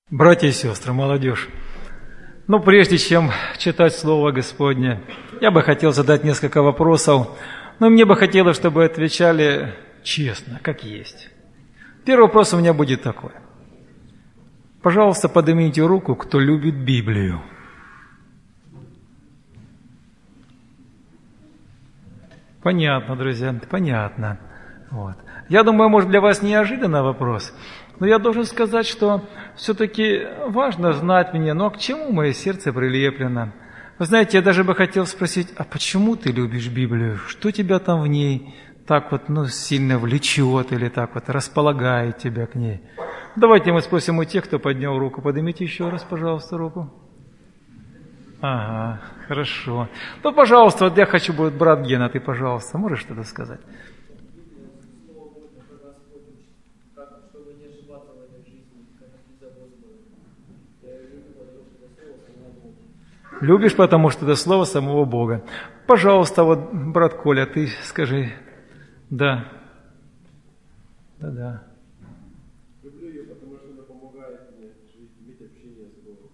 Братья и сестры, молодежь, прежде чем читать Слово Господне, я бы хотел задать несколько вопросов, но мне бы хотелось, чтобы отвечали честно, как есть. Первый вопрос у меня будет такой. Пожалуйста, поднимите руку, кто любит Библию. Понятно, друзья, понятно. Вот. Я думаю, может, для вас неожиданный вопрос, но я должен сказать, что все-таки важно знать мне, а к чему мое сердце прилеплено. Вы знаете, я даже бы хотел спросить, а почему ты любишь Библию? Что тебя там в ней так сильно влечет или так располагает тебя к ней? Давайте мы спросим у тех, кто поднял руку. Поднимите еще раз, пожалуйста, руку. Ага, хорошо. Пожалуйста, я хочу, брат Гена, ты, пожалуйста, можешь что-то сказать? Любишь, потому что это слово самого Бога. Пожалуйста, брат Коля, ты скажи. Да. Да. Люблю ее, потому что она помогает мне иметь общение с Богом.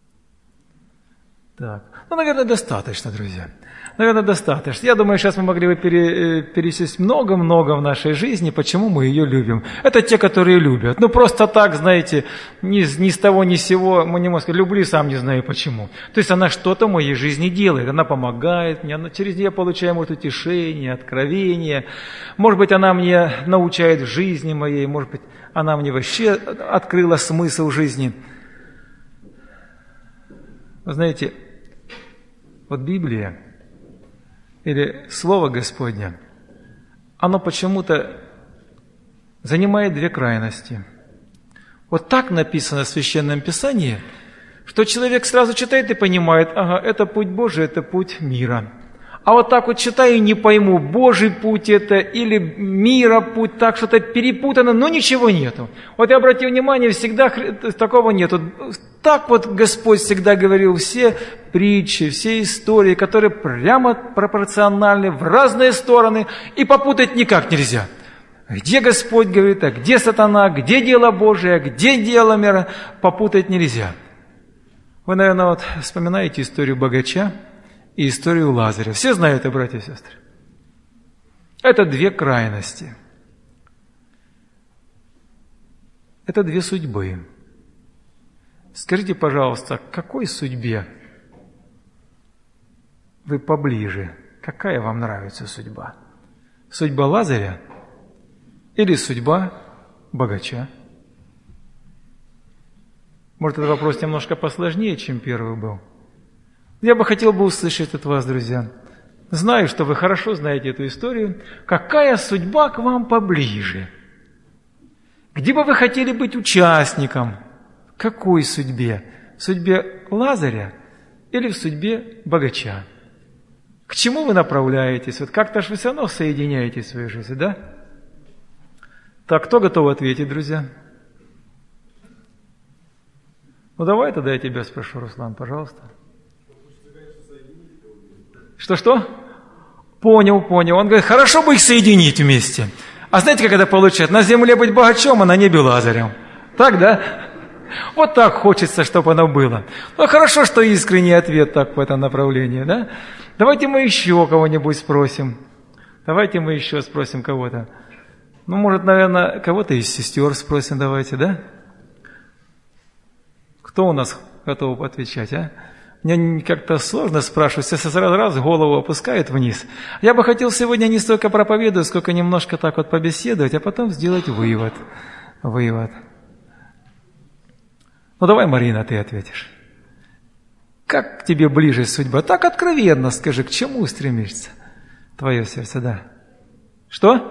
Так. Наверное, достаточно, друзья. Наверное, достаточно. Я думаю, сейчас мы могли бы перечислить много-много в нашей жизни, почему мы ее любим. Это те, которые любят. Просто так, знаете, ни с того, ни с сего, мы не можем сказать, люблю, сам не знаю почему. То есть она что-то в моей жизни делает, она помогает мне, через нее я получаю, утешение, откровение. Может быть, она мне научает в жизни моей, может быть, она мне вообще открыла смысл жизни. Вы знаете, Библия, или Слово Господне, оно почему-то занимает две крайности. Так написано в Священном Писании, что человек сразу читает и понимает, это путь Божий, это путь мира. А так читаю и не пойму, Божий путь это или мира путь, так что-то перепутано, но ничего нету. Я обратил внимание, всегда такого нету. Так Господь всегда говорил, все притчи, все истории, которые прямо пропорциональны в разные стороны, и попутать никак нельзя. Где Господь говорит, а где сатана, где дело Божие, где дело мира, попутать нельзя. Вы, наверное, вспоминаете историю богача и историю Лазаря. Все знают это, братья и сестры. Это две крайности. Это две судьбы. Скажите, пожалуйста, к какой судьбе вы поближе? Какая вам нравится судьба? Судьба Лазаря или судьба богача? Может, этот вопрос немножко посложнее, чем первый был. Я бы хотел услышать от вас, друзья. Знаю, что вы хорошо знаете эту историю. Какая судьба к вам поближе? Где бы вы хотели быть участником? В какой судьбе? В судьбе Лазаря или в судьбе богача? К чему вы направляетесь? Как-то же вы все равно соединяете свою жизнь, да? Так, кто готов ответить, друзья? Давай тогда я тебя спрошу, Руслан, пожалуйста. Что? Понял. Он говорит, хорошо бы их соединить вместе. А знаете, как это получается? На земле быть богачом, а на небе Лазарем. Так, да? Так хочется, чтобы оно было. Хорошо, что искренний ответ так в этом направлении, да? Давайте мы еще кого-нибудь спросим. Давайте мы еще спросим кого-то. Может, наверное, кого-то из сестер спросим, давайте, да? Кто у нас готов отвечать, а? Мне как-то сложно спрашивать, все сразу голову опускают вниз. Я бы хотел сегодня не столько проповедовать, сколько немножко так побеседовать, а потом сделать вывод. Давай, Марина, ты ответишь. Как тебе ближе судьба? Так откровенно скажи, к чему стремишься? Твое сердце, да. Что?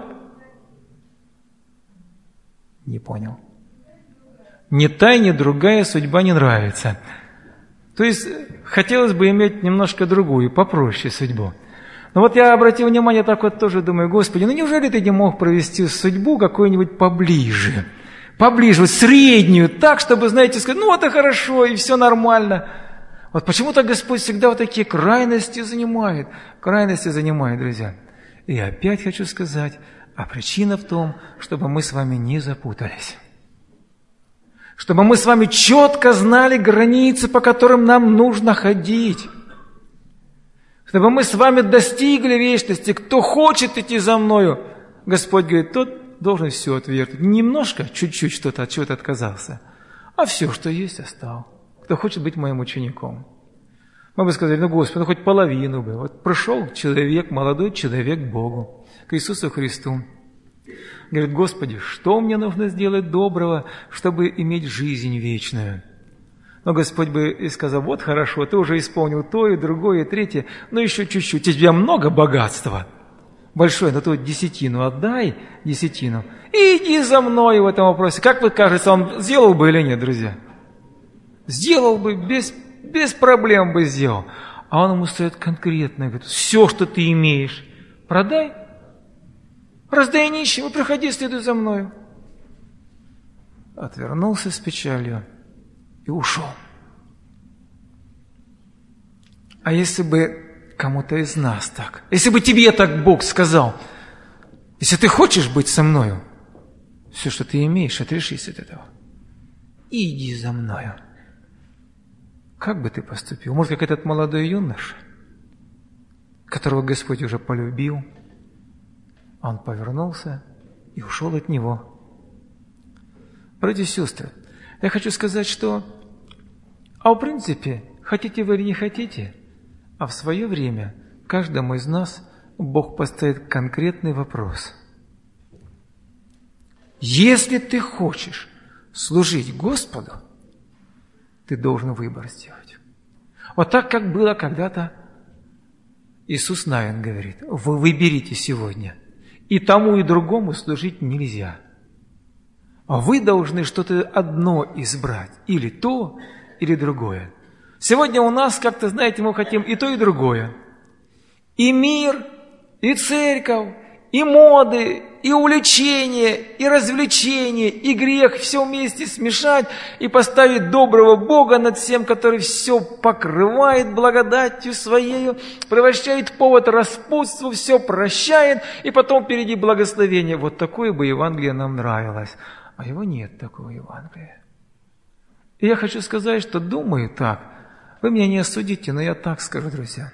Не понял. Ни та, ни другая судьба не нравится. То есть хотелось бы иметь немножко другую, попроще судьбу. Но я обратил внимание, так тоже думаю, Господи, неужели ты не мог провести судьбу какую-нибудь поближе? Поближе, среднюю, так, чтобы, знаете, сказать, это хорошо, и все нормально. Почему-то Господь всегда такие крайности занимает, друзья. И опять хочу сказать, а причина в том, чтобы мы с вами не запутались. Чтобы мы с вами четко знали границы, по которым нам нужно ходить. Чтобы мы с вами достигли вечности. Кто хочет идти за мною, Господь говорит, тот должен все отвергнуть. Немножко, чуть-чуть что-то от чего-то отказался, а все, что есть, оставил. Кто хочет быть моим учеником. Мы бы сказали, Господи, хоть половину бы. Вот пришел человек, молодой человек к Богу, к Иисусу Христу. Говорит, Господи, что мне нужно сделать доброго, чтобы иметь жизнь вечную? Но Господь бы и сказал, вот хорошо, ты уже исполнил то, и другое, и третье, но еще чуть-чуть, у тебя много богатства большое, но ты десятину отдай, десятину, и иди за мной в этом вопросе. Как вы кажется, он сделал бы или нет, друзья? Сделал бы, без проблем бы сделал. А он ему стоит конкретно, говорит, все, что ты имеешь, продай, раздай нищим и приходи, следуй за мною. Отвернулся с печалью и ушел. А если бы кому-то из нас так, если бы тебе так Бог сказал, если ты хочешь быть со мною, все, что ты имеешь, отрешись от этого и иди за мною. Как бы ты поступил? Может, как этот молодой юноша, которого Господь уже полюбил, он повернулся и ушел от него. Братья и сестры, я хочу сказать, что, в принципе, хотите вы или не хотите, а в свое время каждому из нас Бог поставит конкретный вопрос. Если ты хочешь служить Господу, ты должен выбор сделать. Вот так, как было когда-то, Иисус Навин говорит, вы выберите сегодня, и тому, и другому служить нельзя. А вы должны что-то одно избрать, или то, или другое. Сегодня у нас, как-то, знаете, мы хотим и то, и другое. И мир, и церковь, и моды, и увлечения, и развлечения, и грех все вместе смешать и поставить доброго Бога над всем, который все покрывает благодатью Своею, превращает повод распутству, все прощает, и потом впереди благословение. Вот такое бы Евангелие нам нравилось. А его нет, такого Евангелия. И я хочу сказать, что думаю так. Вы меня не осудите, но я так скажу, друзья.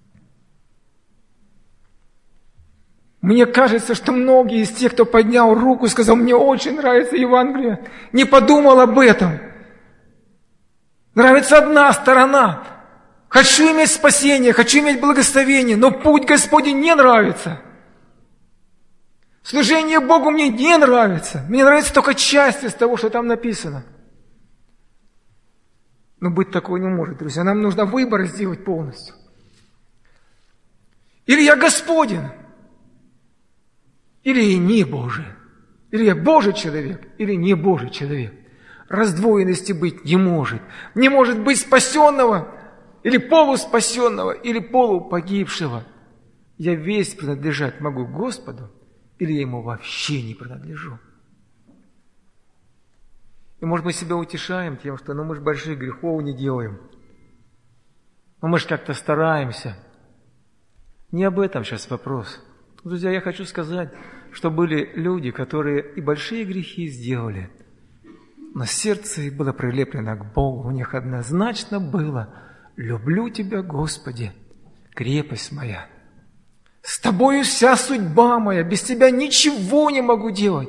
Мне кажется, что многие из тех, кто поднял руку и сказал, мне очень нравится Евангелие, не подумал об этом. Нравится одна сторона. Хочу иметь спасение, хочу иметь благословение, но путь Господень не нравится. Служение Богу мне не нравится. Мне нравится только часть из того, что там написано. Но быть такого не может, друзья. Нам нужно выбор сделать полностью. Или я Господен, или я не Божий. Или я Божий человек, или не Божий человек. Раздвоенности быть не может. Не может быть спасенного, или полуспасенного, или полупогибшего. Я весь принадлежать могу Господу, или я Ему вообще не принадлежу. И, может, мы себя утешаем тем, что мы же больших грехов не делаем. Мы же как-то стараемся. Не об этом сейчас вопрос. Друзья, я хочу сказать, что были люди, которые и большие грехи сделали, но сердце их было прилеплено к Богу. У них однозначно было: «Люблю Тебя, Господи, крепость моя. С Тобою вся судьба моя, без Тебя ничего не могу делать».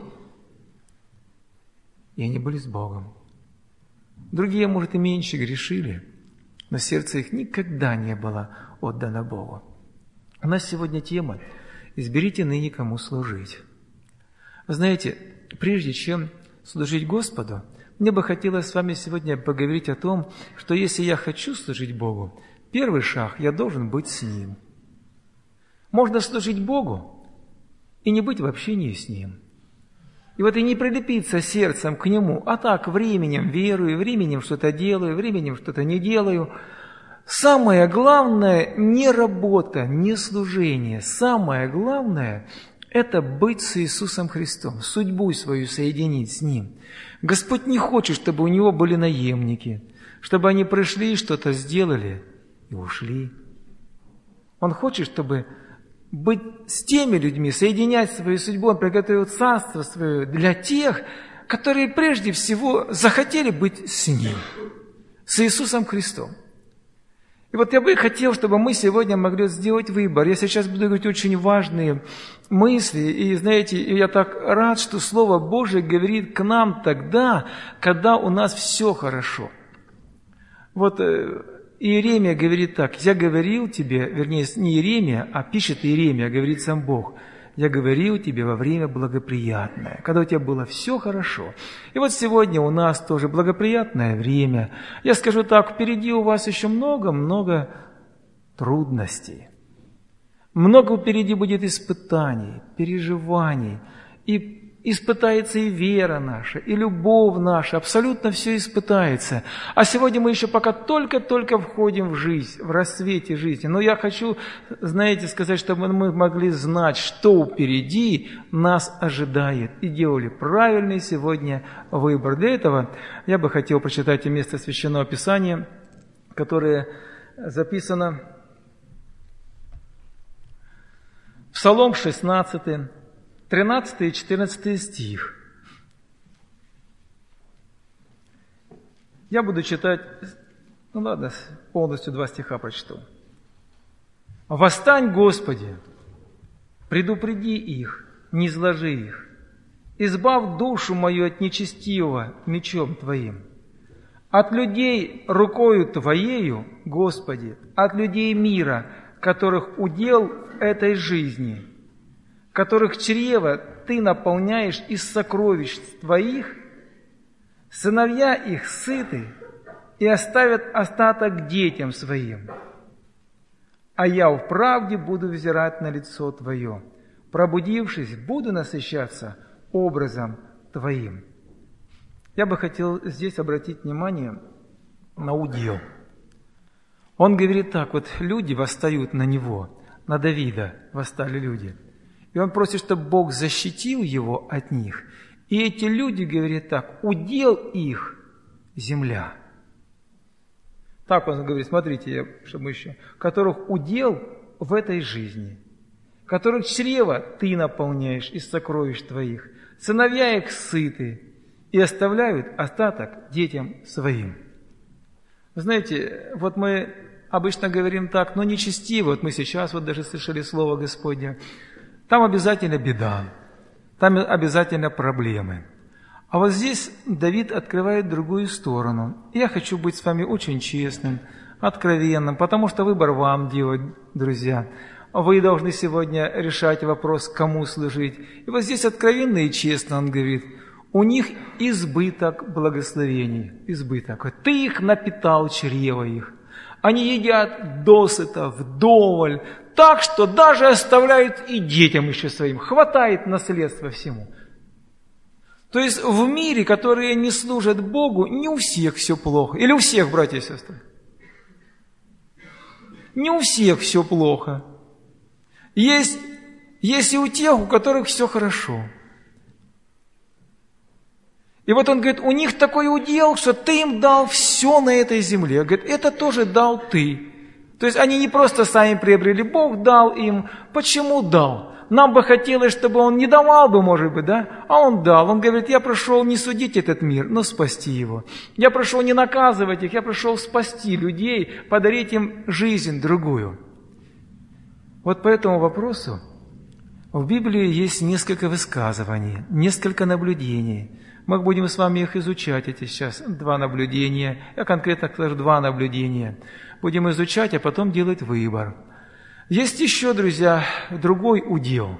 И они были с Богом. Другие, может, и меньше грешили, но сердце их никогда не было отдано Богу. У нас сегодня тема «Изберите ныне, кому служить». Вы знаете, прежде чем служить Господу, мне бы хотелось с вами сегодня поговорить о том, что если я хочу служить Богу, первый шаг – я должен быть с Ним. Можно служить Богу и не быть в общении с Ним. И вот и не прилепиться сердцем к Нему, а так временем верую, временем что-то делаю, временем что-то не делаю. Самое главное не работа, не служение. Самое главное – это быть с Иисусом Христом, судьбу свою соединить с Ним. Господь не хочет, чтобы у Него были наемники, чтобы они пришли, что-то сделали и ушли. Он хочет, чтобы быть с теми людьми, соединять свою судьбу. Он приготовил царство свое для тех, которые прежде всего захотели быть с Ним, с Иисусом Христом. И вот я бы хотел, чтобы мы сегодня могли сделать выбор. Я сейчас буду говорить очень важные мысли. И знаете, я так рад, что Слово Божие говорит к нам тогда, когда у нас все хорошо. Вот Иеремия говорит так: «Я говорил тебе», вернее, не Иеремия, а пишет Иеремия, говорит сам Бог, «Я говорил тебе во время благоприятное», когда у тебя было все хорошо. И вот сегодня у нас тоже благоприятное время. Я скажу так, впереди у вас еще много-много трудностей. Много впереди будет испытаний, переживаний. И испытается и вера наша, и любовь наша. Абсолютно все испытается. А сегодня мы еще пока только-только входим в жизнь, в рассвете жизни. Но я хочу, знаете, сказать, чтобы мы могли знать, что впереди нас ожидает. И делали правильный сегодня выбор. Для этого я бы хотел прочитать место Священного Писания, которое записано Псалом 16, 13 и 14 стих. Я буду читать, полностью 2 стиха прочту. «Восстань, Господи, предупреди их, не зложи их, избавь душу мою от нечестивого мечом Твоим, от людей рукою Твоею, Господи, от людей мира, которых удел этой жизни, которых чрево Ты наполняешь из сокровищ Твоих, сыновья их сыты и оставят остаток детям своим. А я в правде буду взирать на лицо Твое, пробудившись, буду насыщаться образом Твоим». Я бы хотел здесь обратить внимание на удел. Он говорит так, вот люди восстают на него, на Давида восстали люди. И он просит, чтобы Бог защитил его от них. И эти люди, говорят так, удел их земля. Так он говорит, смотрите, чтобы еще, которых удел в этой жизни, которых чрево Ты наполняешь из сокровищ Твоих, сыновья их сыты и оставляют остаток детям своим. Вы знаете, вот мы обычно говорим так, но нечестиво, вот мы сейчас вот даже слышали слово Господне, там обязательно беда, там обязательно проблемы. А вот здесь Давид открывает другую сторону. Я хочу быть с вами очень честным, откровенным, потому что выбор вам делать, друзья. Вы должны сегодня решать вопрос, кому служить. И вот здесь откровенно и честно он говорит, у них избыток благословений, избыток. Ты их напитал, чрево их. Они едят досыта, вдоволь, так, что даже оставляют и детям еще своим. Хватает наследства всему. То есть в мире, которые не служат Богу, не у всех все плохо. Или у всех, братья и сестры? Не у всех все плохо. Есть и у тех, у которых все хорошо. И вот он говорит, у них такой удел, что Ты им дал все на этой земле. Говорит, это тоже дал Ты. То есть они не просто сами приобрели, Бог дал им. Почему дал? Нам бы хотелось, чтобы Он не давал бы, может быть, да? А Он дал. Он говорит, я пришел не судить этот мир, но спасти его. Я пришел не наказывать их, я пришел спасти людей, подарить им жизнь другую. Вот по этому вопросу в Библии есть несколько высказываний, несколько наблюдений. Мы будем с вами их изучать, эти сейчас 2 наблюдения. Я конкретно скажу 2 наблюдения. Будем изучать, а потом делать выбор. Есть еще, друзья, другой удел.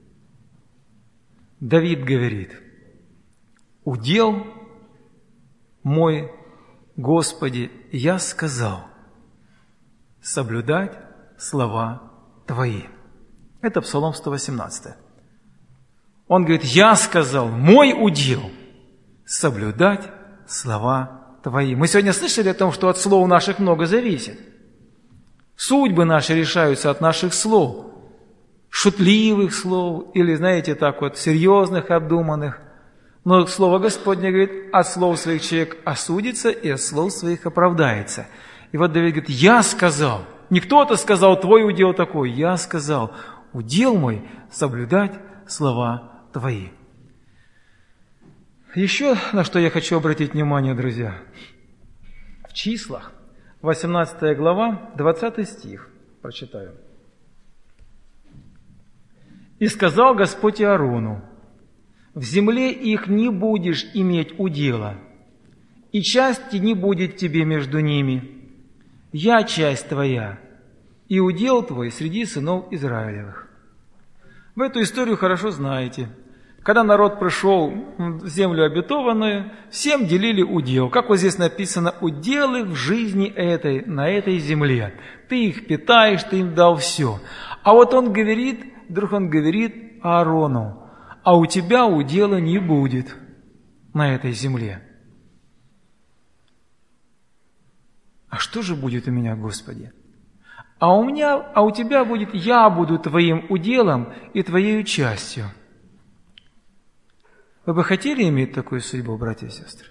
Давид говорит, удел мой, Господи, я сказал, соблюдать слова Твои. Это Псалом 118. Он говорит, я сказал, мой удел, соблюдать слова Твои. Мы сегодня слышали о том, что от слов наших много зависит. Судьбы наши решаются от наших слов. Шутливых слов или, знаете, так вот, серьезных, обдуманных. Но Слово Господне говорит, от слов своих человек осудится и от слов своих оправдается. И вот Давид говорит, я сказал, не кто-то сказал, твой удел такой, я сказал, удел мой соблюдать слова Твои. Еще на что я хочу обратить внимание, друзья. В Числах, 18 глава, 20 стих, прочитаю. «И сказал Господь Аарону, в земле их не будешь иметь удела, и части не будет тебе между ними. Я часть твоя, и удел твой среди сынов Израилевых». Вы эту историю хорошо знаете. Когда народ пришел в землю обетованную, всем делили удел. Как вот здесь написано, удел их в жизни этой, на этой земле. Ты их питаешь, ты им дал все. А вот он говорит, вдруг он говорит Аарону, а у тебя удела не будет на этой земле. А что же будет у меня, Господи? А у тебя будет, я буду твоим уделом и твоей частью. Вы бы хотели иметь такую судьбу, братья и сестры?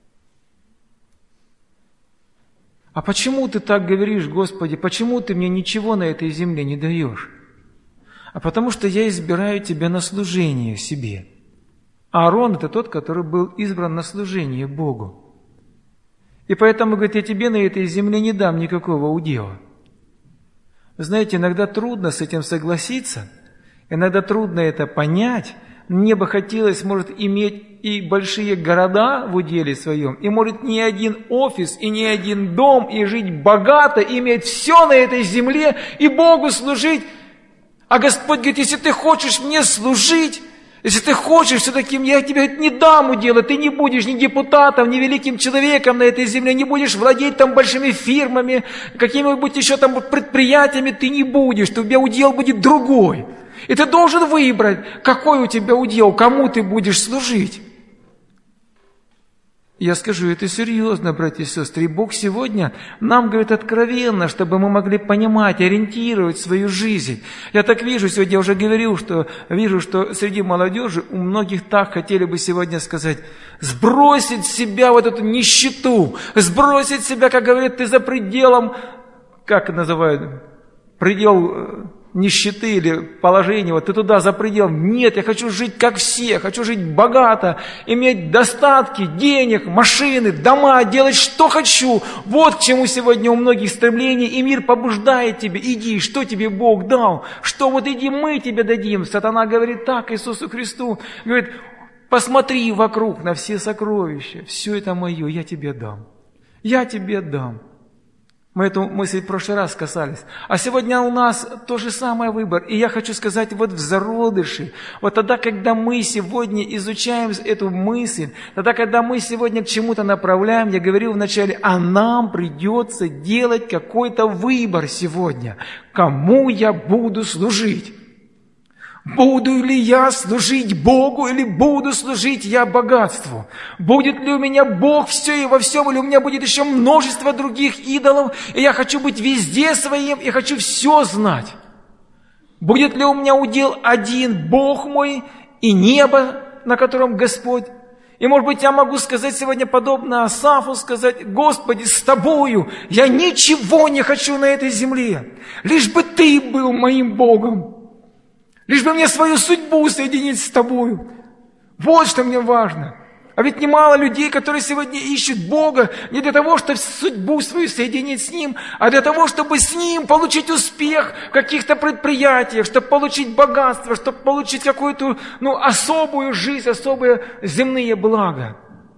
А почему ты так говоришь, Господи, почему ты мне ничего на этой земле не даешь? А потому что я избираю тебя на служение себе. Аарон – это тот, который был избран на служение Богу. И поэтому, говорит, я тебе на этой земле не дам никакого удела. Вы знаете, иногда трудно с этим согласиться, иногда трудно это понять. Мне бы хотелось, может, иметь и большие города в уделе своем, и, может, не один офис, и не один дом, и жить богато, иметь все на этой земле, и Богу служить. А Господь говорит, если ты хочешь мне служить, если ты хочешь, все-таки я тебе не дам удела, ты не будешь ни депутатом, ни великим человеком на этой земле, не будешь владеть там большими фирмами, какими-нибудь еще там предприятиями, ты не будешь, у тебя удел будет другой. И ты должен выбрать, какой у тебя удел, кому ты будешь служить. Я скажу, это серьезно, братья и сестры. И Бог сегодня нам говорит откровенно, чтобы мы могли понимать, ориентировать свою жизнь. Я так вижу, сегодня я уже говорил, что вижу, что среди молодежи у многих так хотели бы сегодня сказать, сбросить с себя вот эту нищету, сбросить себя, как говорят, ты за пределом, как называют, предел нищеты или положения, вот ты туда за пределом. Нет, я хочу жить как все, хочу жить богато, иметь достатки, денег, машины, дома, делать что хочу. Вот к чему сегодня у многих стремление, и мир побуждает тебя. Иди, что тебе Бог дал? Что вот иди, мы тебе дадим. Сатана говорит так Иисусу Христу, говорит, посмотри вокруг на все сокровища, все это мое, я тебе дам. Я тебе дам. Мы эту мысль в прошлый раз касались. А сегодня у нас то же самое выбор. И я хочу сказать, вот в зародыше, вот тогда, когда мы сегодня изучаем эту мысль, тогда, когда мы сегодня к чему-то направляем, я говорил вначале, а нам придется делать какой-то выбор сегодня. Кому я буду служить? Буду ли я служить Богу или буду служить я богатству? Будет ли у меня Бог все и во всем, или у меня будет еще множество других идолов, и я хочу быть везде своим, и хочу все знать? Будет ли у меня удел один Бог мой и небо, на котором Господь? И, может быть, я могу сказать сегодня, подобно Асафу, сказать, Господи, с Тобою я ничего не хочу на этой земле, лишь бы Ты был моим Богом. Лишь бы мне свою судьбу соединить с Тобою. Вот что мне важно. А ведь немало людей, которые сегодня ищут Бога не для того, чтобы судьбу свою соединить с Ним, а для того, чтобы с Ним получить успех в каких-то предприятиях, чтобы получить богатство, чтобы получить какую-то особую жизнь, особые земные блага.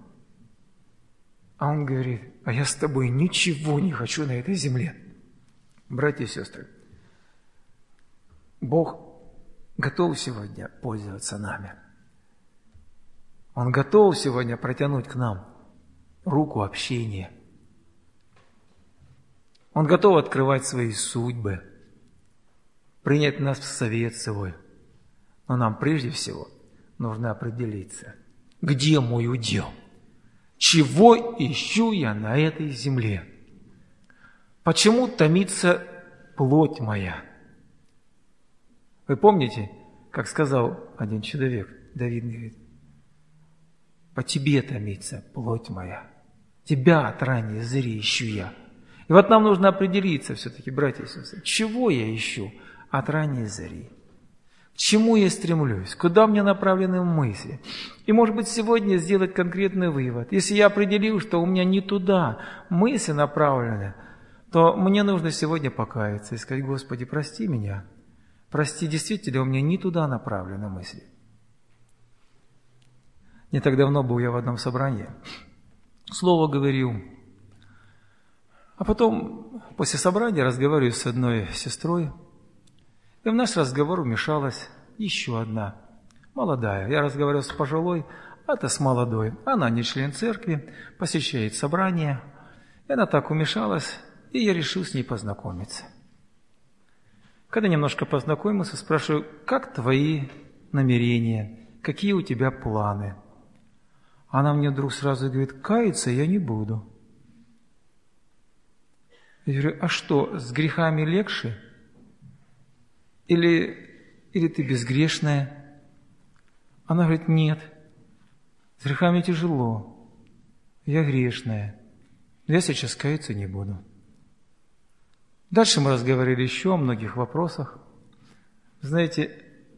А Он говорит, а я с тобой ничего не хочу на этой земле. Братья и сестры, Бог готов сегодня пользоваться нами. Он готов сегодня протянуть к нам руку общения. Он готов открывать свои судьбы, принять нас в совет свой. Но нам прежде всего нужно определиться, где мой удел, чего ищу я на этой земле, почему томится плоть моя. Вы помните, как сказал один человек, Давид говорит, по тебе томится плоть моя, тебя от ранней зари ищу я. И вот нам нужно определиться все-таки, братья и сестры, чего я ищу от ранней зари. К чему я стремлюсь? Куда мне направлены мысли? И, может быть, сегодня сделать конкретный вывод. Если я определил, что у меня не туда мысли направлены, то мне нужно сегодня покаяться и сказать: Господи, прости меня. Прости, действительно, у меня не туда направлены мысли. Не так давно был я в одном собрании. Слово говорил. А потом, после собрания, разговариваю с одной сестрой. И в наш разговор вмешалась еще одна, молодая. Я разговаривал с пожилой, а это с молодой. Она не член церкви, посещает собрания. И она так вмешалась, и я решил с ней познакомиться. Когда немножко познакомился, спрашиваю: как твои намерения, какие у тебя планы? Она мне вдруг сразу говорит: каяться я не буду. Я говорю: а что, с грехами легче? Или ты безгрешная? Она говорит: нет, с грехами тяжело, я грешная, я сейчас каяться не буду. Дальше мы разговаривали еще о многих вопросах. Знаете,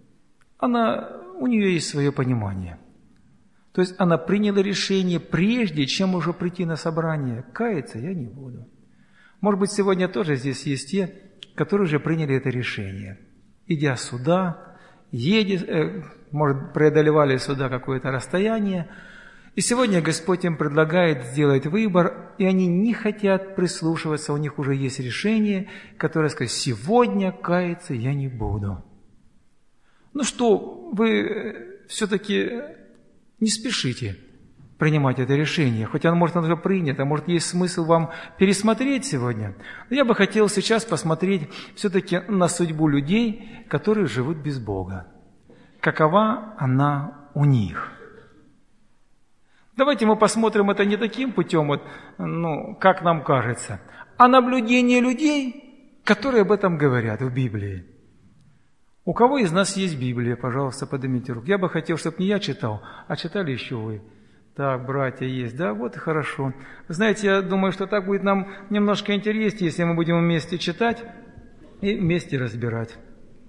у нее есть свое понимание. То есть она приняла решение, прежде чем уже прийти на собрание: каяться я не буду. Может быть, сегодня тоже здесь есть те, которые уже приняли это решение. Идя сюда, может, преодолевали сюда какое-то расстояние, и сегодня Господь им предлагает сделать выбор, и они не хотят прислушиваться, у них уже есть решение, которое сказать: сегодня каяться я не буду. Ну что, вы все-таки не спешите принимать это решение, хоть оно, может, оно уже принято, может, есть смысл вам пересмотреть сегодня. Но я бы хотел сейчас посмотреть все-таки на судьбу людей, которые живут без Бога. Какова она у них? Давайте мы посмотрим это не таким путем, как нам кажется, а наблюдение людей, которые об этом говорят в Библии. У кого из нас есть Библия? Пожалуйста, поднимите руку. Я бы хотел, чтобы не я читал, а читали еще вы. Так, братья есть, да, вот и хорошо. Вы знаете, я думаю, что так будет нам немножко интереснее, если мы будем вместе читать и вместе разбирать.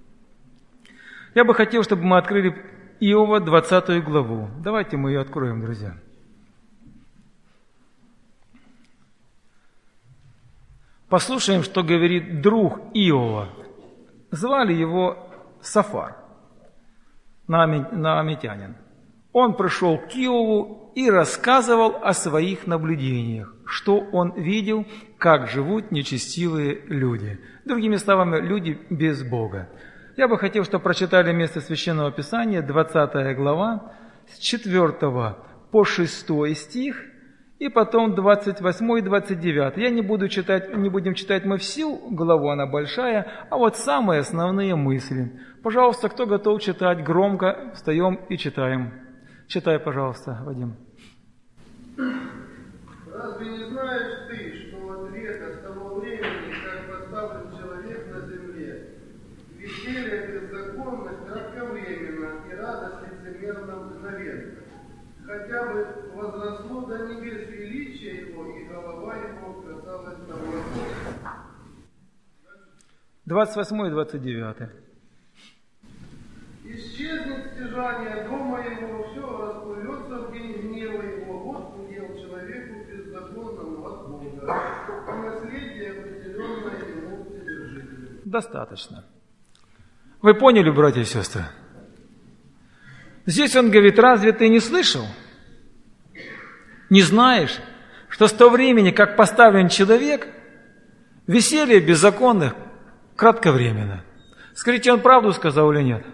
Я бы хотел, чтобы мы открыли Иова 20 главу. Давайте мы ее откроем, друзья. Послушаем, что говорит друг Иова. Звали его Сафар, наамитянин. Он пришел к Иову и рассказывал о своих наблюдениях, что он видел, как живут нечестивые люди. Другими словами, люди без Бога. Я бы хотел, чтобы прочитали место Священного Писания, 20 глава, с 4 по 6 стих, и потом 28 и 29. Я не будем читать мы всю главу, она большая, а вот самые основные мысли. Пожалуйста, кто готов читать громко, встаем и читаем. Читай, пожалуйста, Вадим. Разве не знаешь ты, что от века с того времени, как поставлен человек на земле, веселье, беззаконность кратковременно и радость лицемерно мгновенно, хотя бы возросло до небес величие его, и голова его касалась того. 28 и 29. Исчезнет стяжание дома его, все расплывется в день гнева его, вот удел человеку беззаконному от Бога, а наследие определенное ему вседержителю. Достаточно. Вы поняли, братья и сестры? Здесь он говорит: разве ты не слышал? Не знаешь, что с того времени, как поставлен человек, веселье беззаконных кратковременно. Скажите, он правду сказал или нет?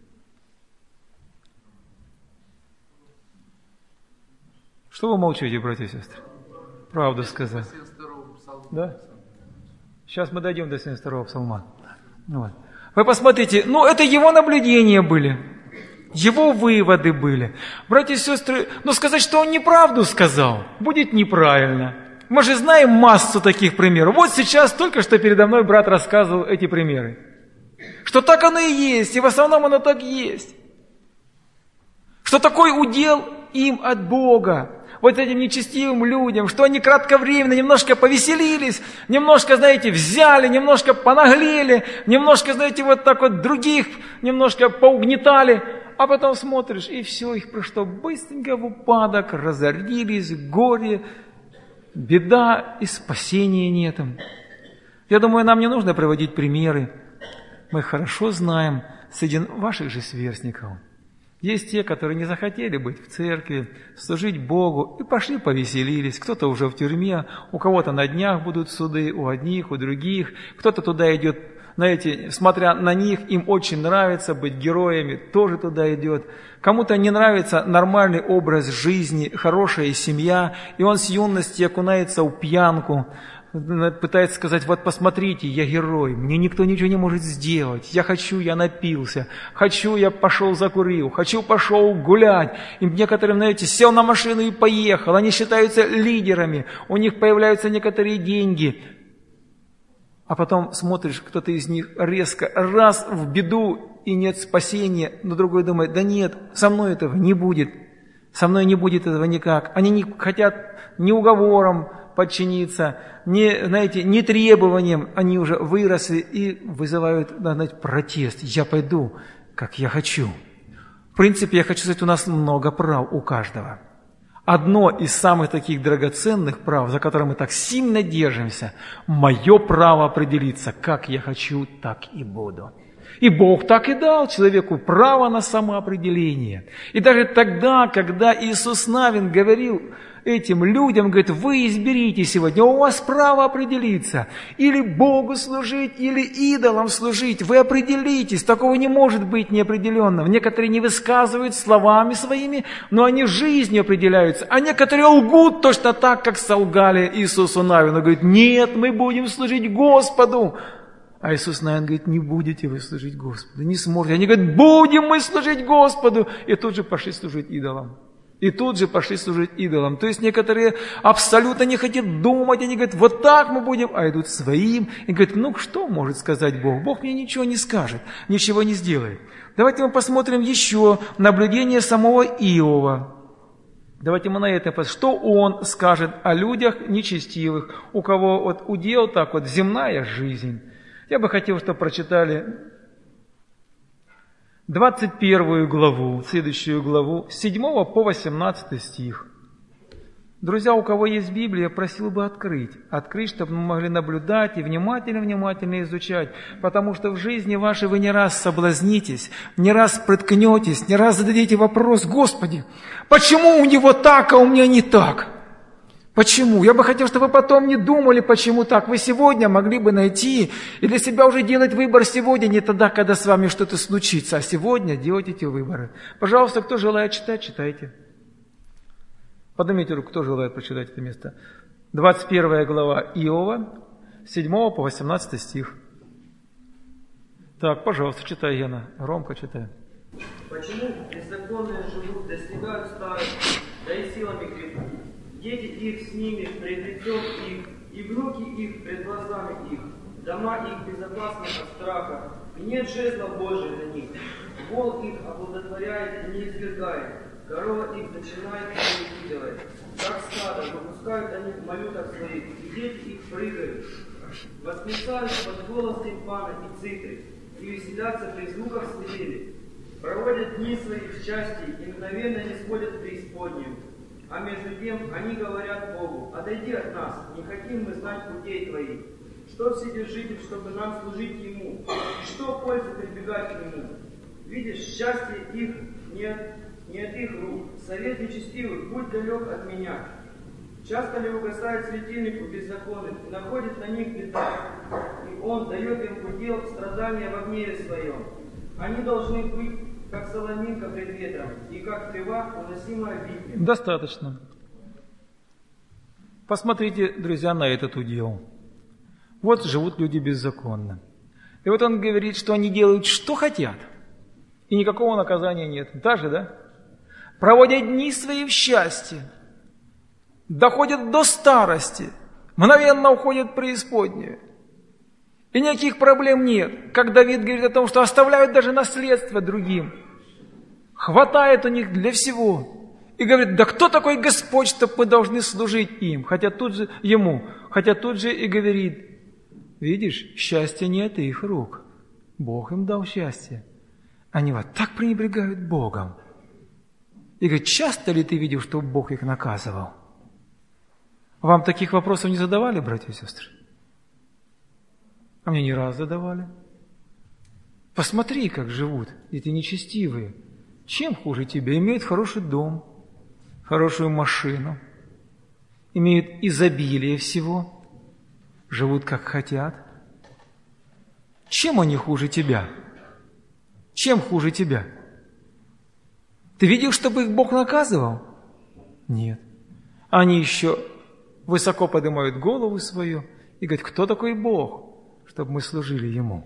Что вы молчите, братья и сестры? Правду сказал. Да? Сейчас мы дойдем до 72-го псалма. Вот. Вы посмотрите, это его наблюдения были. Его выводы были. Братья и сестры, сказать, что он неправду сказал, будет неправильно. Мы же знаем массу таких примеров. Вот сейчас только что передо мной брат рассказывал эти примеры. Что так оно и есть, и в основном оно так и есть. Что такой удел им от Бога. вот этим нечестивым людям, что они кратковременно немножко повеселились, немножко, знаете, взяли, немножко понаглели, немножко, знаете, вот так вот других немножко поугнетали, а потом смотришь, и все, их пришло быстренько в упадок, разорились, горе, беда, и спасения нет им. Я думаю, нам не нужно приводить примеры. Мы хорошо знаем среди ваших же сверстников. Есть те, которые не захотели быть в церкви, служить Богу, и пошли повеселились. Кто-то уже в тюрьме, у кого-то на днях будут суды, у одних, у других. Кто-то туда идет, знаете, смотря на них, им очень нравится быть героями, тоже туда идет. Кому-то не нравится нормальный образ жизни, хорошая семья, и он с юности окунается в пьянку, пытается сказать, вот посмотрите, я герой, мне никто ничего не может сделать, я хочу, я напился, хочу, я пошел закурил, хочу, пошел гулять. И некоторым, знаете, сел на машину и поехал, они считаются лидерами, у них появляются некоторые деньги. А потом смотришь, кто-то из них резко раз в беду и нет спасения, но другой думает, да нет, со мной этого не будет, со мной не будет этого никак. Они не хотят ни уговорам подчиниться, ни требованиям, они уже выросли и вызывают, знаете, протест. Я пойду, как я хочу. В принципе, я хочу сказать, у нас много прав у каждого. Одно из самых таких драгоценных прав, за которое мы так сильно держимся, мое право определиться, как я хочу, так и буду. И Бог так и дал человеку право на самоопределение. И даже тогда, когда Иисус Навин говорил этим людям, говорит, вы изберите сегодня, у вас право определиться, или Богу служить, или идолам служить, вы определитесь, такого не может быть неопределенного. Некоторые не высказывают словами своими, но они жизнью определяются, а некоторые лгут точно так, как солгали Иисусу Навину, говорит, нет, мы будем служить Господу. А Иисус Навин говорит, не будете вы служить Господу, не сможете. Они говорят, будем мы служить Господу, и тут же пошли служить идолам. И тут же пошли служить идолам. То есть некоторые абсолютно не хотят думать, они говорят, вот так мы будем, а идут своим. И говорят, ну что может сказать Бог? Бог мне ничего не скажет, ничего не сделает. Давайте мы посмотрим еще наблюдение самого Иова. Давайте мы на это посмотрим, что он скажет о людях нечестивых, у кого вот удел так вот земная жизнь. Я бы хотел, чтобы прочитали 21 главу, следующую главу, с 7 по 18 стих. Друзья, у кого есть Библия, я просил бы открыть, чтобы мы могли наблюдать и внимательно изучать, потому что в жизни вашей вы не раз соблазнитесь, не раз приткнетесь, не раз зададите вопрос, Господи, почему у него так, а у меня не так? Почему? Я бы хотел, чтобы вы потом не думали, почему так. Вы сегодня могли бы найти и для себя уже делать выбор сегодня, не тогда, когда с вами что-то случится, а сегодня делать эти выборы. Пожалуйста, кто желает читать, читайте. Поднимите руку, кто желает прочитать это место. 21 глава Иова, 7 по 18 стих. Так, пожалуйста, читай, Яна, громко читай. Почему беззаконные живут, достигают старости, да и силами грехов? Дети их с ними пред лицом их, и внуки их пред глазами их. Дома их безопасны от страха, и нет жезла Божия на них. Вол их оплодотворяет и не извергает, корова их начинает и не делает. Как стадо выпускают они в малютах своих, и дети их прыгают. Восклицают под голос тимпана и цитры, и веселятся при звуках свирели. Проводят дни свои в счастье и мгновенно не сходят в преисподнюю. А между тем они говорят Богу, отойди от нас, не хотим мы знать путей твоих. Что вседержитель, чтобы нам служить Ему? И что пользы прибегать к Нему? Видишь, счастье их не от их рук. Совет нечестивых, будь далек от меня. Часто ли угасает светильник у беззаконных, и находит на них беда, и он дает им удел страдания во гневе своем. Они должны быть как соломинка пред ветром, и как трава, уносимая вихрем. Достаточно. Посмотрите, друзья, на этот удел. Вот живут люди беззаконно. И вот он говорит, что они делают, что хотят. И никакого наказания нет. Даже, да? Проводят дни свои в счастье. Доходят до старости. Мгновенно уходят в преисподнюю. И никаких проблем нет. Как Давид говорит о том, что оставляют даже наследство другим. Хватает у них для всего. И говорит, да кто такой Господь, что мы должны служить им? Хотя тут же и говорит, видишь, счастье не от их рук. Бог им дал счастье. Они вот так пренебрегают Богом. И говорит, часто ли ты видел, что Бог их наказывал? Вам таких вопросов не задавали, братья и сестры? А мне не раз задавали. Посмотри, как живут эти нечестивые. Чем хуже тебя? Имеют хороший дом, хорошую машину, имеют изобилие всего, живут как хотят. Чем они хуже тебя? Чем хуже тебя? Ты видел, чтобы их Бог наказывал? Нет. Они еще высоко поднимают голову свою и говорят, кто такой Бог, чтобы мы служили Ему?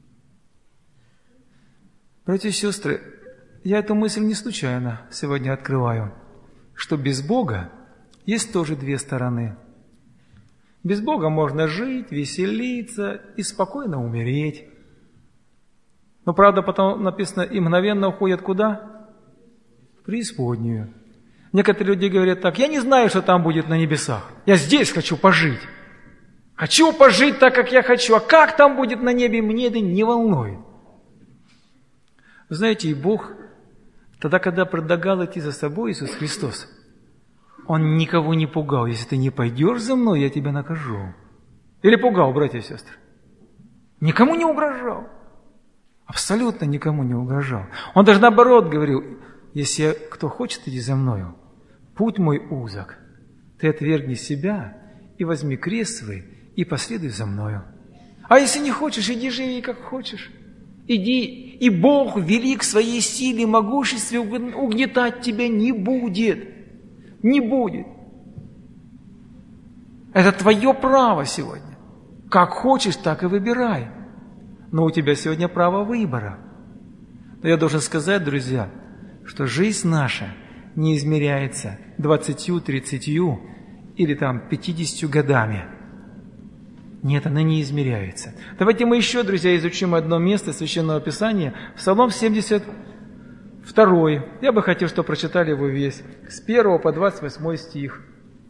Братья и сестры, я эту мысль не случайно сегодня открываю, что без Бога есть тоже две стороны. Без Бога можно жить, веселиться и спокойно умереть. Но правда потом написано, и мгновенно уходят куда? В преисподнюю. Некоторые люди говорят так, я не знаю, что там будет на небесах. Я здесь хочу пожить. Хочу пожить так, как я хочу. А как там будет на небе, мне это не волнует. Вы знаете, и Бог, тогда, когда предлагал идти за собой Иисус Христос, Он никого не пугал. Если ты не пойдешь за мной, я тебя накажу. Или пугал, братья и сестры? Никому не угрожал. Абсолютно никому не угрожал. Он даже наоборот говорил, если кто хочет идти за мною, путь мой узок, ты отвергни себя и возьми крест свой и последуй за мною. А если не хочешь, иди живи как хочешь. Иди, и Бог велик своей силе, могуществе угнетать тебя не будет. Не будет. Это твое право сегодня. Как хочешь, так и выбирай. Но у тебя сегодня право выбора. Но я должен сказать, друзья, что жизнь наша не измеряется 20, 30 или 50 годами. Нет, она не измеряется. Давайте мы еще, друзья, изучим одно место Священного Писания, Псалом 72. Я бы хотел, чтобы прочитали его весь, с 1 по 28 стих.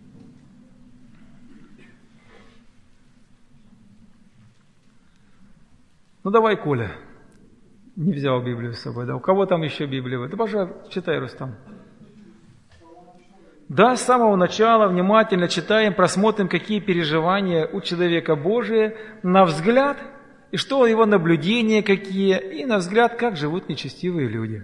Ну давай, Коля. Не взял Библию с собой, да? У кого там еще Библия? Да, пожалуйста, читай, Рустам. Да, с самого начала внимательно читаем, просмотрим, какие переживания у человека Божия на взгляд, и что его наблюдения какие, и на взгляд, как живут нечестивые люди.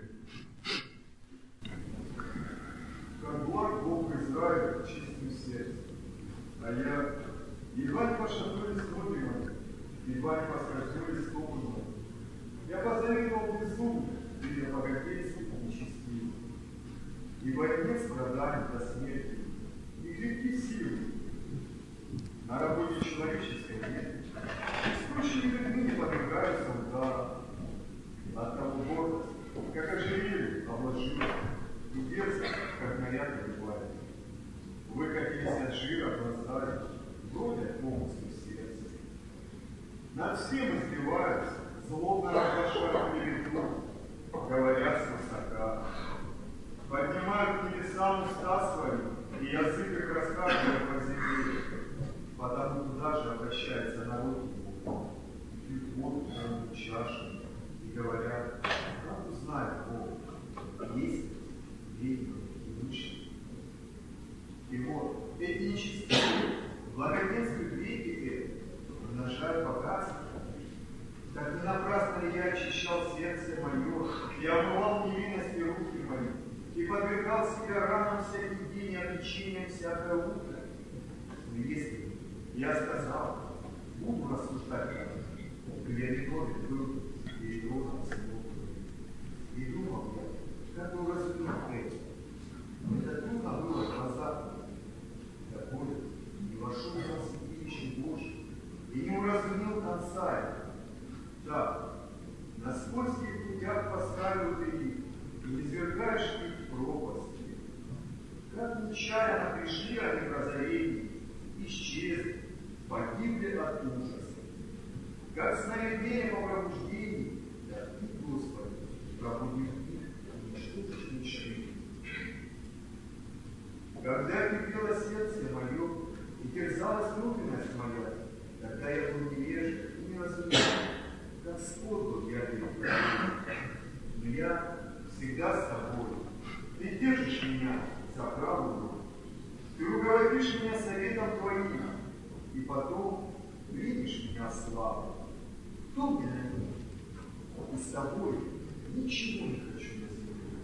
Как благ Бог Израиля чистым сердцем, а я едва не пошатнулись ноги мои, едва не поскользнулись стопы мои. Я позавидовал безумно, видя богатейство нечестивых. Ибо нет страданий до смерти, и крепки силы. На работе человеческой нет. Испорченные людьми не подвергаются ударам. От того гордость, как ожерелье, обложила, и дерзость, как нарядный платье. Вы катились от жира, глаза, бродят помыслы в сердце. Над всем издеваются, злобно разглашают клевету, говорят свысока. Поднимают к небесам уста свои, и язык их рассказывает по земле. Потому туда же обращается народ его, пьют воду полную чашу, и говорят, как узнать Бога, есть верно и лучше. И вот, эти нечестивые, благоденствуют веки эти, умножают богатство. Так не напрасно ли я очищал сердце мое, и омывал невинности руки мои, и подвергал себя ранам всякий день и обличениям всякое утро. Но если я сказал, буду рассуждать, то я не готов был перед Богом своего. И думал я, как бы разумел это. Это трудно было в глазах. Такой не вошел в святилище Божие и не уразумел конца. Так, на скользких путях поставил ты их, и извергаешь их в пропасти. Как нечаянно пришли они в разорение, исчезли, погибли от ужаса. Как сновидение по пробуждении, да ты, Господи, пробудил их, уничтожишь мечты. особенность моя, когда я был невежд и не разумел, Господь был я перед тобой, но я всегда с тобой. Ты держишь меня за правую руку, ты руководишь меня советом твоим, и потом видишь меня славу. Кто мне найдет? И с тобой ничего не хочу на земле.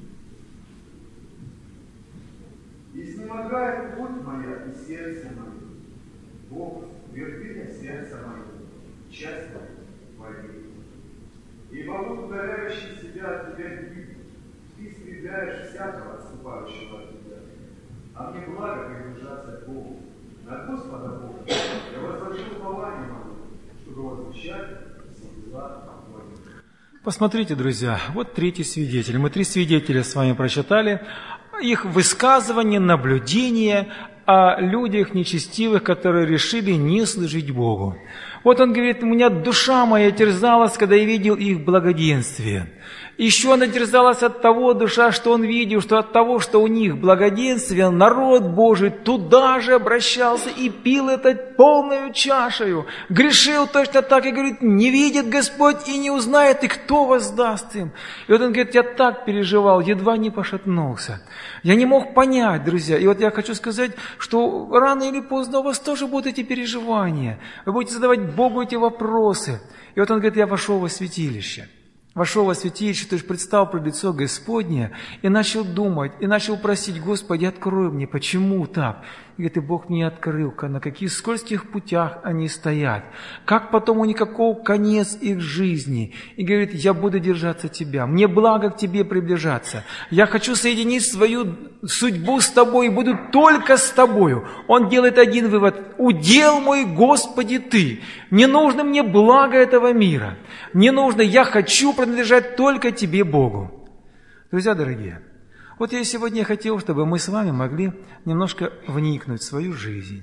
Изнемогает плоть моя и сердце мое. Бог, твердыня сердца моего, часть твоей. Ибо вот удаляющий себя от тебя гибнет, ты истребляешь всякого отступающего от тебя. А мне благо приближаться к Богу. На Господа Бога я возложил упование мое, чтобы возвещать все дела Твои. Посмотрите, друзья, вот третий свидетель. Мы 3 свидетеля с вами прочитали. Их высказывания, наблюдения о людях нечестивых, которые решили не служить Богу. Вот он говорит: у меня душа моя терзалась, когда я видел их благоденствие. Еще она терзалась от того, душа, что он видел, что от того, что у них благоденствие, народ Божий туда же обращался и пил это полную чашею. Грешил точно так и говорит: не видит Господь и не узнает, и кто воздаст им. И вот он говорит: я так переживал, едва не пошатнулся. Я не мог понять, друзья. И вот я хочу сказать, что рано или поздно у вас тоже будут эти переживания. Вы будете задавать Богу эти вопросы. И вот он говорит: я вошел во святилище. Вошел во святилище, то есть предстал пред лицо Господне и начал думать, и начал просить: Господи, открой мне, почему так? И говорит: и Бог мне открыл, на каких скользких путях они стоят, как потом у них каков конец их жизни. И говорит: я буду держаться Тебя, мне благо к Тебе приближаться. Я хочу соединить свою судьбу с Тобой и буду только с Тобою. Он делает один вывод: удел мой, Господи, Ты. Не нужно мне благо этого мира. Не нужно, я хочу принадлежать только Тебе, Богу. Друзья дорогие, вот я сегодня хотел, чтобы мы с вами могли немножко вникнуть в свою жизнь.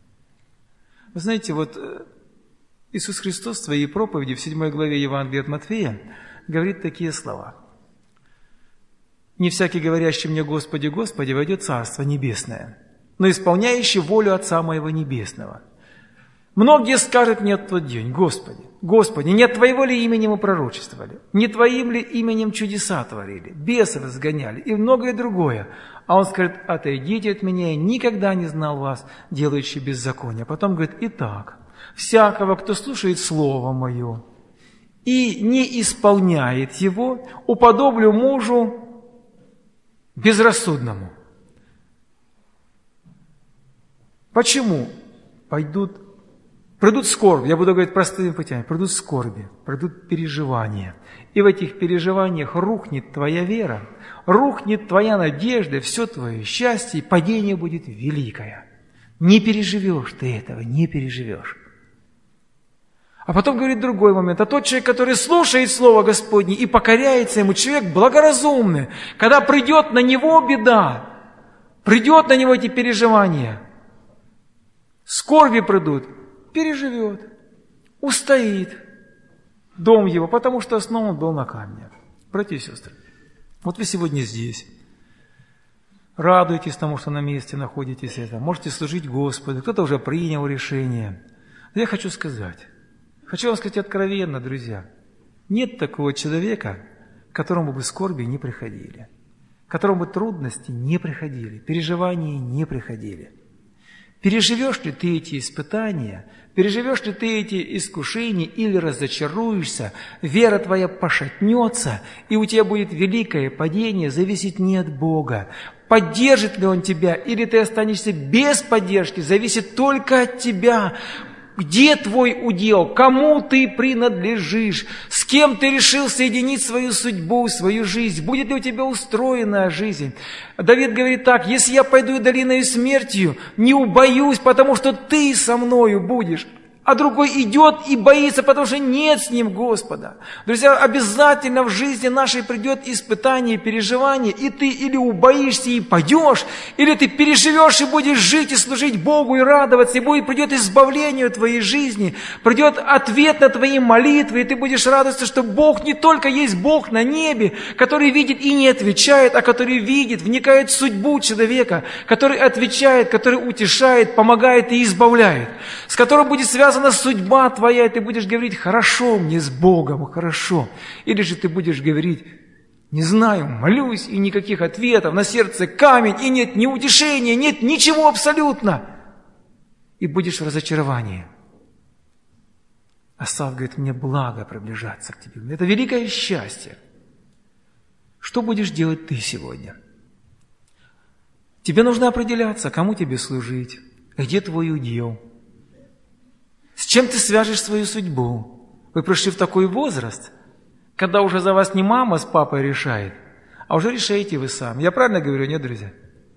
Вы знаете, вот Иисус Христос в своей проповеди в 7 главе Евангелия от Матфея говорит такие слова: «Не всякий, говорящий мне: Господи, Господи, войдет в Царство Небесное, но исполняющий волю Отца Моего Небесного. Многие скажут мне в тот день: Господи, Господи, не от Твоего ли имени мы пророчествовали? Не Твоим ли именем чудеса творили, бесов изгоняли и многое другое? А Он скажет: отойдите от меня, я никогда не знал вас, делающие беззаконие». Потом говорит: итак, всякого, кто слушает Слово Мое и не исполняет его, уподоблю мужу безрассудному. Почему? Придут скорби, я буду говорить простыми путями, придут скорби, придут переживания. И в этих переживаниях рухнет твоя вера, рухнет твоя надежда, все твое счастье, и падение будет великое. Не переживешь ты этого, не переживешь. А потом говорит другой момент: а тот человек, который слушает Слово Господне и покоряется Ему, человек благоразумный, когда придет на него беда, придет на него эти переживания, скорби придут, переживет, устоит дом его, потому что основан был на камне. Братья и сестры, вот вы сегодня здесь, радуетесь тому, что на месте находитесь, можете служить Господу, кто-то уже принял решение. Но я хочу вам сказать откровенно, друзья, нет такого человека, к которому бы скорби не приходили, к которому бы трудности не приходили, переживания не приходили. Переживешь ли ты эти испытания, переживешь ли ты эти искушения или разочаруешься, вера твоя пошатнется, и у тебя будет великое падение, зависит не от Бога. Поддержит ли Он тебя, или ты останешься без поддержки, зависит только от тебя. Где твой удел? Кому ты принадлежишь? С кем ты решил соединить свою судьбу, свою жизнь? Будет ли у тебя устроенная жизнь? Давид говорит так: если я пойду долиною смертью, не убоюсь, потому что ты со мною будешь. а другой идет и боится, потому что нет с ним Господа. Друзья, обязательно в жизни нашей придет испытание, переживание, и ты или убоишься и пойдешь, или ты переживешь и будешь жить и служить Богу и радоваться, и придет избавление в твоей жизни, придет ответ на твои молитвы, и ты будешь радоваться, что Бог не только есть Бог на небе, который видит и не отвечает, а который видит, вникает в судьбу человека, который отвечает, который утешает, помогает и избавляет, с которым будет связана судьба твоя, и ты будешь говорить: хорошо мне с Богом, хорошо. Или же ты будешь говорить: не знаю, молюсь, и никаких ответов, на сердце камень, и нет ни утешения, нет ничего абсолютно. И будешь в разочаровании. Асав говорит: мне благо приближаться к тебе. Это великое счастье. Что будешь делать ты сегодня? Тебе нужно определяться, кому тебе служить, где твой удел. С чем ты свяжешь свою судьбу? Вы пришли в такой возраст, когда уже за вас не мама с папой решает, а уже решаете вы сами. Я правильно говорю, нет, друзья?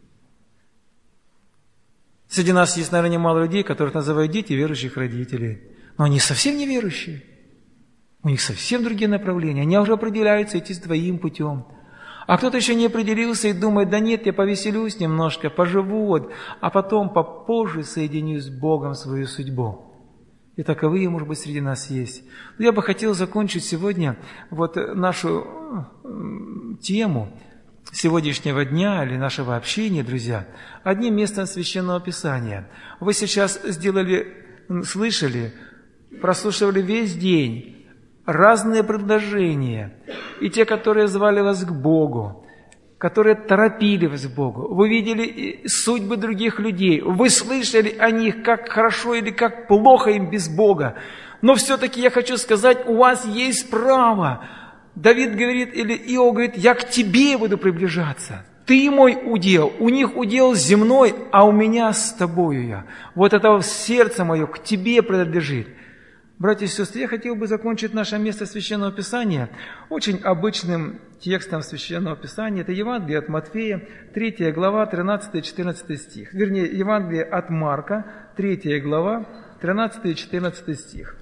Среди нас есть, наверное, немало людей, которых называют дети верующих родителей. Но они совсем не верующие. У них совсем другие направления. Они уже определяются идти твоим путем. А кто-то еще не определился и думает: да нет, я повеселюсь немножко, поживу, а потом попозже соединю с Богом свою судьбу. И таковые, может быть, среди нас есть. Но я бы хотел закончить сегодня нашу тему сегодняшнего дня или нашего общения, друзья, одним местом Священного Писания. Вы сейчас слышали, прослушивали весь день разные предложения. И те, которые звали вас к Богу, которые торопили вас к Богу. Вы видели судьбы других людей. Вы слышали о них, как хорошо или как плохо им без Бога. Но все-таки я хочу сказать, у вас есть право. Давид говорит, или Иов говорит: я к тебе буду приближаться. Ты мой удел. У них удел земной, а у меня с тобою я. Вот это сердце мое к тебе принадлежит. Братья и сестры, я хотел бы закончить наше место Священного Писания очень обычным текстом Священного Писания. Это Евангелие от Матфея, 3 глава, 13-14 стих. Вернее, Евангелие от Марка, 3 глава, 13-14 стих.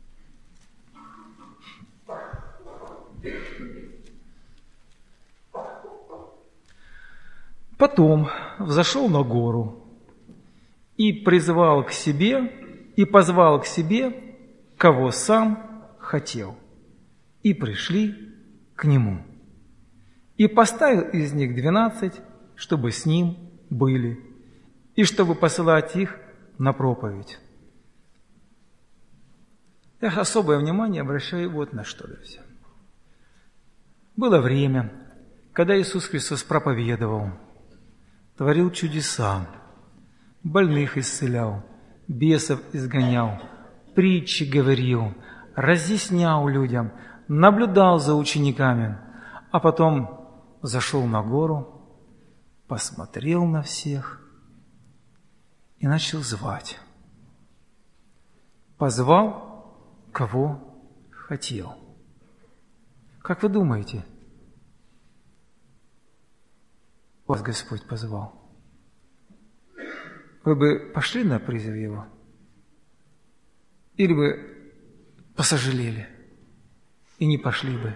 Потом взошел на гору и призвал к себе, и позвал к себе, кого сам хотел, и пришли к нему. И поставил из них 12, чтобы с ним были, и чтобы посылать их на проповедь. Я особое внимание обращаю вот на что, друзья. Было время, когда Иисус Христос проповедовал, творил чудеса, больных исцелял, бесов изгонял, притчи говорил, разъяснял людям, наблюдал за учениками, а потом зашел на гору, посмотрел на всех и начал звать. Позвал, кого хотел. Как вы думаете, вас Господь позвал? Вы бы пошли на призыв Его? Или бы посожалели и не пошли бы?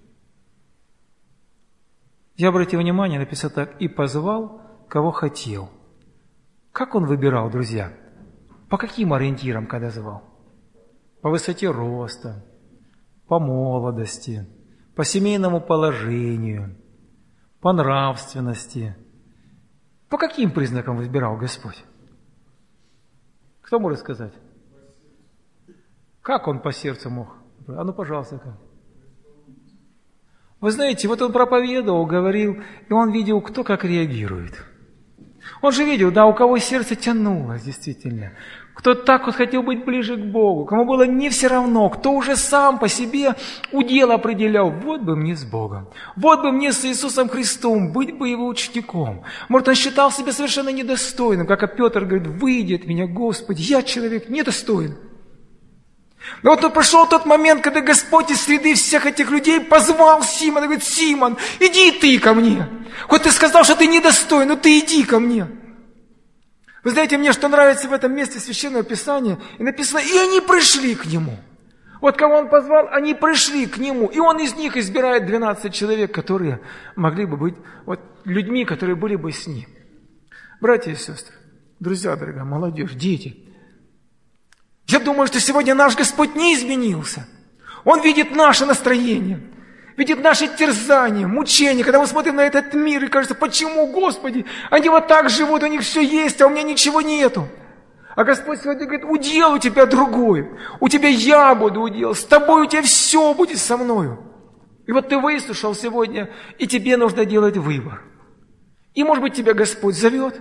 Я обратил внимание, написал так: и позвал, кого хотел. Как он выбирал, друзья? По каким ориентирам, когда звал? По высоте роста, по молодости, по семейному положению, по нравственности. По каким признакам выбирал Господь? Кто может сказать? Как он по сердцу мог? А ну, пожалуйста, как? Вы знаете, вот он проповедовал, говорил, и он видел, кто как реагирует. Он же видел, да, у кого сердце тянулось, действительно. Кто так вот хотел быть ближе к Богу, кому было не все равно, кто уже сам по себе удел определял: вот бы мне с Богом, вот бы мне с Иисусом Христом, быть бы Его учеником. Может, он считал себя совершенно недостойным, как Петр говорит: выйди от меня, Господи, я человек недостоин. Но вот пришел тот момент, когда Господь из среды всех этих людей позвал Симона, говорит: Симон, иди ты ко мне. Хоть ты сказал, что ты недостоин, но ты иди ко мне. Вы знаете, мне что нравится в этом месте Священного Писания, и написано, и они пришли к Нему. Вот кого Он позвал, они пришли к Нему, и Он из них избирает 12 человек, которые могли бы быть вот людьми, которые были бы с Ним. Братья и сестры, друзья, дорогая, молодежь, дети, я думаю, что сегодня наш Господь не изменился. Он видит наше настроение, видит наши терзания, мучения, когда мы смотрим на этот мир и кажется, почему, Господи, они вот так живут, у них все есть, а у меня ничего нету. А Господь сегодня говорит, удел у тебя другой, у тебя я буду удел, с тобой у тебя все будет со мною. И вот ты выслушал сегодня, и тебе нужно делать выбор. И, может быть, тебя Господь зовет.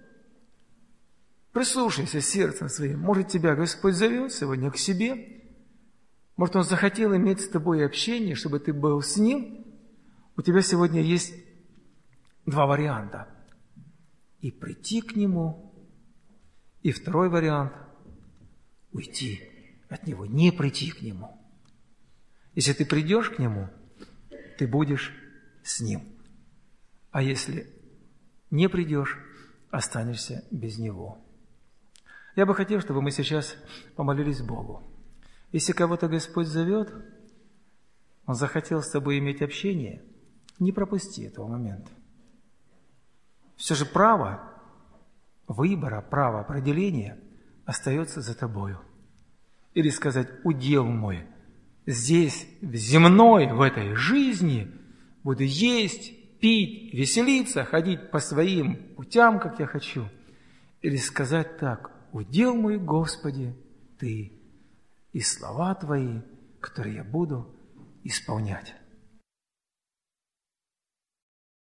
Прислушайся сердцем своим. Может, тебя Господь зовет сегодня к себе. Может, Он захотел иметь с тобой общение, чтобы ты был с Ним. У тебя сегодня есть два варианта. И прийти к Нему, и второй вариант – уйти от Него, не прийти к Нему. Если ты придешь к Нему, ты будешь с Ним. А если не придешь, останешься без Него. Я бы хотел, чтобы мы сейчас помолились Богу. Если кого-то Господь зовет, Он захотел с тобой иметь общение, не пропусти этого момента. Все же право выбора, право определения остается за тобою. Или сказать, удел мой, здесь, в земной, в этой жизни, буду есть, пить, веселиться, ходить по своим путям, как я хочу. Или сказать так, удел мой, Господи, Ты, и слова Твои, которые я буду исполнять.